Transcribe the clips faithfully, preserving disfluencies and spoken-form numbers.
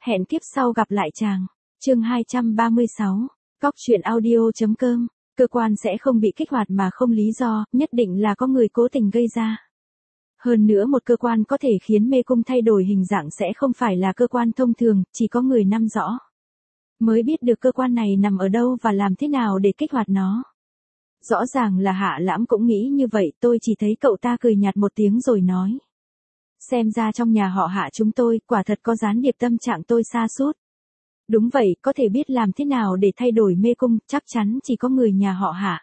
Hẹn kiếp sau gặp lại chàng. Chương hai trăm ba mươi sáu. Cóc truyện audio.com. Cơ quan sẽ không bị kích hoạt mà không lý do, nhất định là có người cố tình gây ra. Hơn nữa một cơ quan có thể khiến mê cung thay đổi hình dạng sẽ không phải là cơ quan thông thường, chỉ có người nắm rõ mới biết được cơ quan này nằm ở đâu và làm thế nào để kích hoạt nó. Rõ ràng là Hạ Lãm cũng nghĩ như vậy, tôi chỉ thấy cậu ta cười nhạt một tiếng rồi nói. Xem ra trong nhà họ Hạ chúng tôi, quả thật có gián điệp, tâm trạng tôi sa sút. Đúng vậy, có thể biết làm thế nào để thay đổi mê cung, chắc chắn chỉ có người nhà họ Hạ.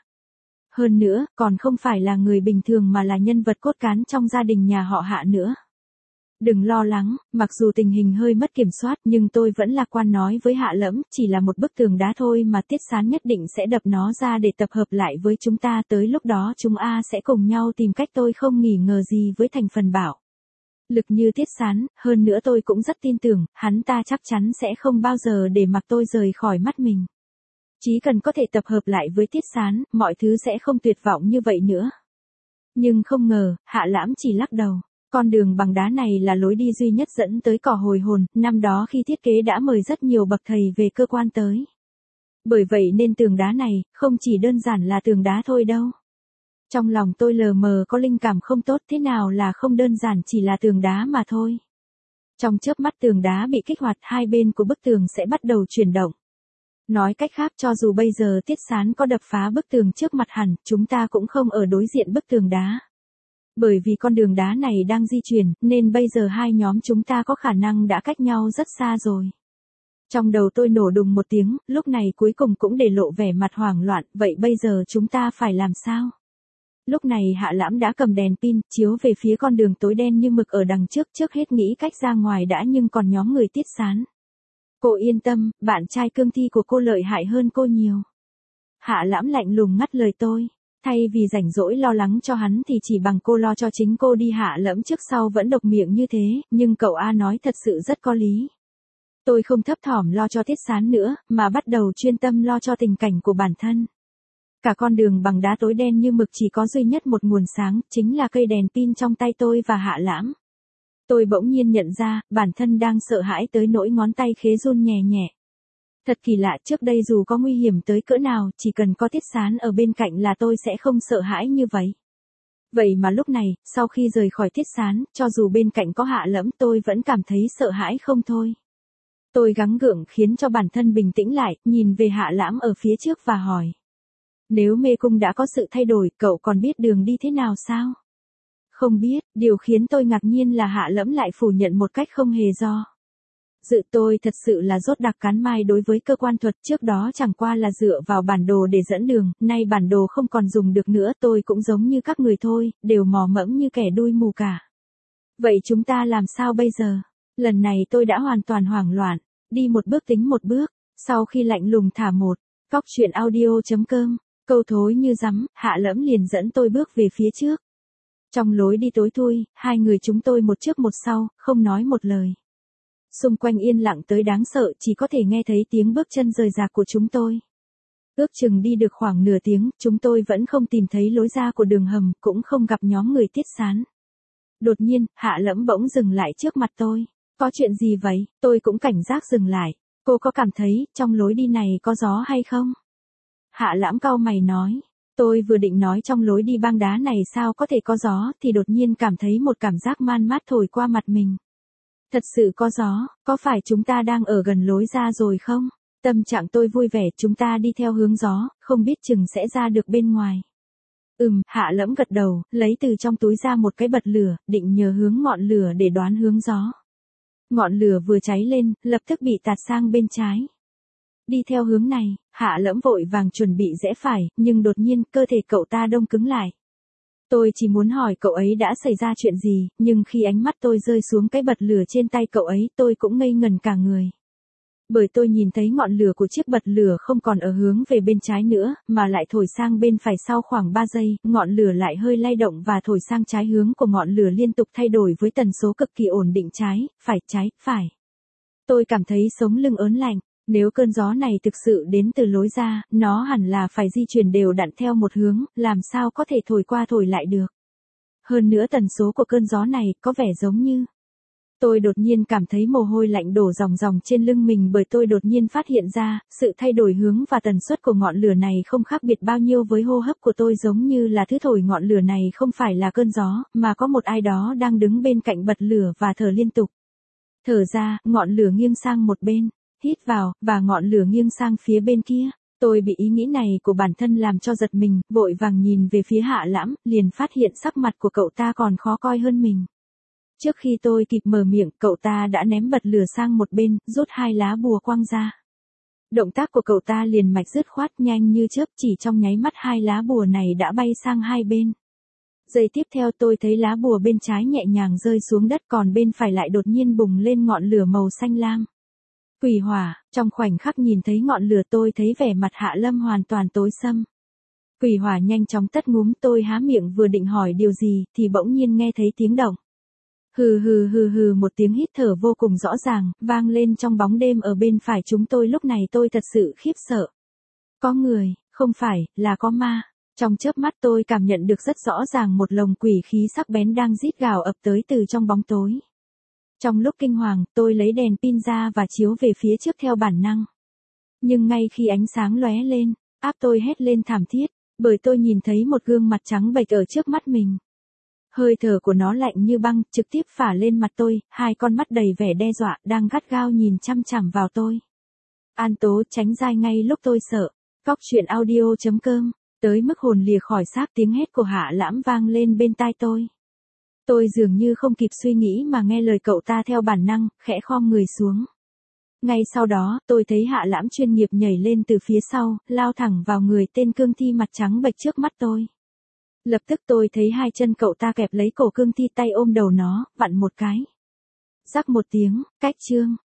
Hơn nữa, còn không phải là người bình thường mà là nhân vật cốt cán trong gia đình nhà họ Hạ nữa. Đừng lo lắng, mặc dù tình hình hơi mất kiểm soát nhưng tôi vẫn lạc quan nói với Hạ Lẫm, chỉ là một bức tường đá thôi mà Tiết Sán nhất định sẽ đập nó ra để tập hợp lại với chúng ta, tới lúc đó chúng a sẽ cùng nhau tìm cách, tôi không nghi ngờ gì với thành phần bảo lực như Tiết Sán, hơn nữa tôi cũng rất tin tưởng, hắn ta chắc chắn sẽ không bao giờ để mặc tôi rời khỏi mắt mình. Chỉ cần có thể tập hợp lại với Tiết Sán, mọi thứ sẽ không tuyệt vọng như vậy nữa. Nhưng không ngờ, Hạ Lãm chỉ lắc đầu. Con đường bằng đá này là lối đi duy nhất dẫn tới cỏ hồi hồn, năm đó khi thiết kế đã mời rất nhiều bậc thầy về cơ quan tới. Bởi vậy nên tường đá này, không chỉ đơn giản là tường đá thôi đâu. Trong lòng tôi lờ mờ có linh cảm không tốt, thế nào là không đơn giản chỉ là tường đá mà thôi. Trong chớp mắt tường đá bị kích hoạt, hai bên của bức tường sẽ bắt đầu chuyển động. Nói cách khác, cho dù bây giờ Tiết Sán có đập phá bức tường trước mặt hẳn, chúng ta cũng không ở đối diện bức tường đá. Bởi vì con đường đá này đang di chuyển, nên bây giờ hai nhóm chúng ta có khả năng đã cách nhau rất xa rồi. Trong đầu tôi nổ đùng một tiếng, lúc này cuối cùng cũng để lộ vẻ mặt hoảng loạn, vậy bây giờ chúng ta phải làm sao? Lúc này Hạ Lãm đã cầm đèn pin, chiếu về phía con đường tối đen như mực ở đằng trước, trước hết nghĩ cách ra ngoài đã, nhưng còn nhóm người Tiết Sán. Cô yên tâm, bạn trai cương thi của cô lợi hại hơn cô nhiều. Hạ Lãm lạnh lùng ngắt lời tôi. Thay vì rảnh rỗi lo lắng cho hắn thì chỉ bằng cô lo cho chính cô đi. Hạ Lẫm trước sau vẫn độc miệng như thế, nhưng cậu A nói thật sự rất có lý. Tôi không thấp thỏm lo cho Tiết Sán nữa, mà bắt đầu chuyên tâm lo cho tình cảnh của bản thân. Cả con đường bằng đá tối đen như mực chỉ có duy nhất một nguồn sáng, chính là cây đèn pin trong tay tôi và Hạ Lãm. Tôi bỗng nhiên nhận ra, bản thân đang sợ hãi tới nỗi ngón tay khế run nhẹ nhẹ. Thật kỳ lạ, trước đây dù có nguy hiểm tới cỡ nào, chỉ cần có Tiết Sán ở bên cạnh là tôi sẽ không sợ hãi như vậy. Vậy mà lúc này, sau khi rời khỏi Tiết Sán, cho dù bên cạnh có Hạ Lẫm tôi vẫn cảm thấy sợ hãi không thôi. Tôi gắng gượng khiến cho bản thân bình tĩnh lại, nhìn về Hạ Lãm ở phía trước và hỏi. Nếu mê cung đã có sự thay đổi, cậu còn biết đường đi thế nào sao? Không biết, điều khiến tôi ngạc nhiên là Hạ Lẫm lại phủ nhận một cách không hề do dự. Tôi thật sự là rốt đặc cán mai đối với cơ quan thuật, trước đó chẳng qua là dựa vào bản đồ để dẫn đường, nay bản đồ không còn dùng được nữa, tôi cũng giống như các người thôi, đều mò mẫm như kẻ đuôi mù cả. Vậy chúng ta làm sao bây giờ? Lần này tôi đã hoàn toàn hoảng loạn, đi một bước tính một bước, sau khi lạnh lùng thả một, cóc truyện audio.com, câu thối như rắm, Hạ Lẫm liền dẫn tôi bước về phía trước. Trong lối đi tối thui, hai người chúng tôi một trước một sau, không nói một lời. Xung quanh yên lặng tới đáng sợ, chỉ có thể nghe thấy tiếng bước chân rời rạc của chúng tôi. Ước chừng đi được khoảng nửa tiếng, chúng tôi vẫn không tìm thấy lối ra của đường hầm, cũng không gặp nhóm người Tiết Sán. Đột nhiên, Hạ Lẫm bỗng dừng lại trước mặt tôi. Có chuyện gì vậy? Tôi cũng cảnh giác dừng lại. Cô có cảm thấy, trong lối đi này có gió hay không? Hạ Lãm cau mày nói. Tôi vừa định nói trong lối đi băng đá này sao có thể có gió, thì đột nhiên cảm thấy một cảm giác man mát thổi qua mặt mình. Thật sự có gió, có phải chúng ta đang ở gần lối ra rồi không? Tâm trạng tôi vui vẻ, chúng ta đi theo hướng gió, không biết chừng sẽ ra được bên ngoài. Ừm, Hạ Lẫm gật đầu, lấy từ trong túi ra một cái bật lửa, định nhờ hướng ngọn lửa để đoán hướng gió. Ngọn lửa vừa cháy lên, lập tức bị tạt sang bên trái. Đi theo hướng này, Hạ Lẫm vội vàng chuẩn bị rẽ phải, nhưng đột nhiên, cơ thể cậu ta đông cứng lại. Tôi chỉ muốn hỏi cậu ấy đã xảy ra chuyện gì, nhưng khi ánh mắt tôi rơi xuống cái bật lửa trên tay cậu ấy, tôi cũng ngây ngần cả người. Bởi tôi nhìn thấy ngọn lửa của chiếc bật lửa không còn ở hướng về bên trái nữa, mà lại thổi sang bên phải. Sau khoảng ba giây, ngọn lửa lại hơi lay động và thổi sang trái, hướng của ngọn lửa liên tục thay đổi với tần số cực kỳ ổn định, trái, phải, trái, phải. Tôi cảm thấy sống lưng ớn lạnh. Nếu cơn gió này thực sự đến từ lối ra, nó hẳn là phải di chuyển đều đặn theo một hướng, làm sao có thể thổi qua thổi lại được. Hơn nữa tần số của cơn gió này có vẻ giống như Tôi đột nhiên cảm thấy mồ hôi lạnh đổ ròng ròng trên lưng mình bởi tôi đột nhiên phát hiện ra, sự thay đổi hướng và tần suất của ngọn lửa này không khác biệt bao nhiêu với hô hấp của tôi, giống như là thứ thổi ngọn lửa này không phải là cơn gió, mà có một ai đó đang đứng bên cạnh bật lửa và thở liên tục. Thở ra, ngọn lửa nghiêng sang một bên, hít vào, và ngọn lửa nghiêng sang phía bên kia. Tôi bị ý nghĩ này của bản thân làm cho giật mình, vội vàng nhìn về phía Hạ Lãm, liền phát hiện sắc mặt của cậu ta còn khó coi hơn mình. Trước khi tôi kịp mở miệng, cậu ta đã ném bật lửa sang một bên, rút hai lá bùa quăng ra. Động tác của cậu ta liền mạch dứt khoát, nhanh như chớp, chỉ trong nháy mắt hai lá bùa này đã bay sang hai bên. Giây tiếp theo tôi thấy lá bùa bên trái nhẹ nhàng rơi xuống đất, còn bên phải lại đột nhiên bùng lên ngọn lửa màu xanh lam. Quỷ hỏa. Trong khoảnh khắc nhìn thấy ngọn lửa tôi thấy vẻ mặt Hạ Lâm hoàn toàn tối sầm. Quỷ hỏa nhanh chóng tắt ngúm, tôi há miệng vừa định hỏi điều gì, thì bỗng nhiên nghe thấy tiếng động. Hừ hừ hừ hừ, một tiếng hít thở vô cùng rõ ràng, vang lên trong bóng đêm ở bên phải chúng tôi. Lúc này tôi thật sự khiếp sợ. Có người, không phải, là có ma. Trong chớp mắt tôi cảm nhận được rất rõ ràng một lồng quỷ khí sắc bén đang rít gào ập tới từ trong bóng tối. Trong lúc kinh hoàng, tôi lấy đèn pin ra và chiếu về phía trước theo bản năng. Nhưng ngay khi ánh sáng lóe lên, áp tôi hét lên thảm thiết, bởi tôi nhìn thấy một gương mặt trắng bệch ở trước mắt mình. Hơi thở của nó lạnh như băng, trực tiếp phả lên mặt tôi, hai con mắt đầy vẻ đe dọa, đang gắt gao nhìn chăm chằm vào tôi. An Tố tránh ra ngay lúc tôi sợ. Cóc truyện audio chấm com, tới mức hồn lìa khỏi xác, tiếng hét của Hạ Lãm vang lên bên tai tôi. Tôi dường như không kịp suy nghĩ mà nghe lời cậu ta theo bản năng, khẽ khom người xuống. Ngay sau đó, tôi thấy Hạ Lãm chuyên nghiệp nhảy lên từ phía sau, lao thẳng vào người tên cương thi mặt trắng bệch trước mắt tôi. Lập tức tôi thấy hai chân cậu ta kẹp lấy cổ cương thi, tay ôm đầu nó, vặn một cái. Rắc một tiếng, cách chương.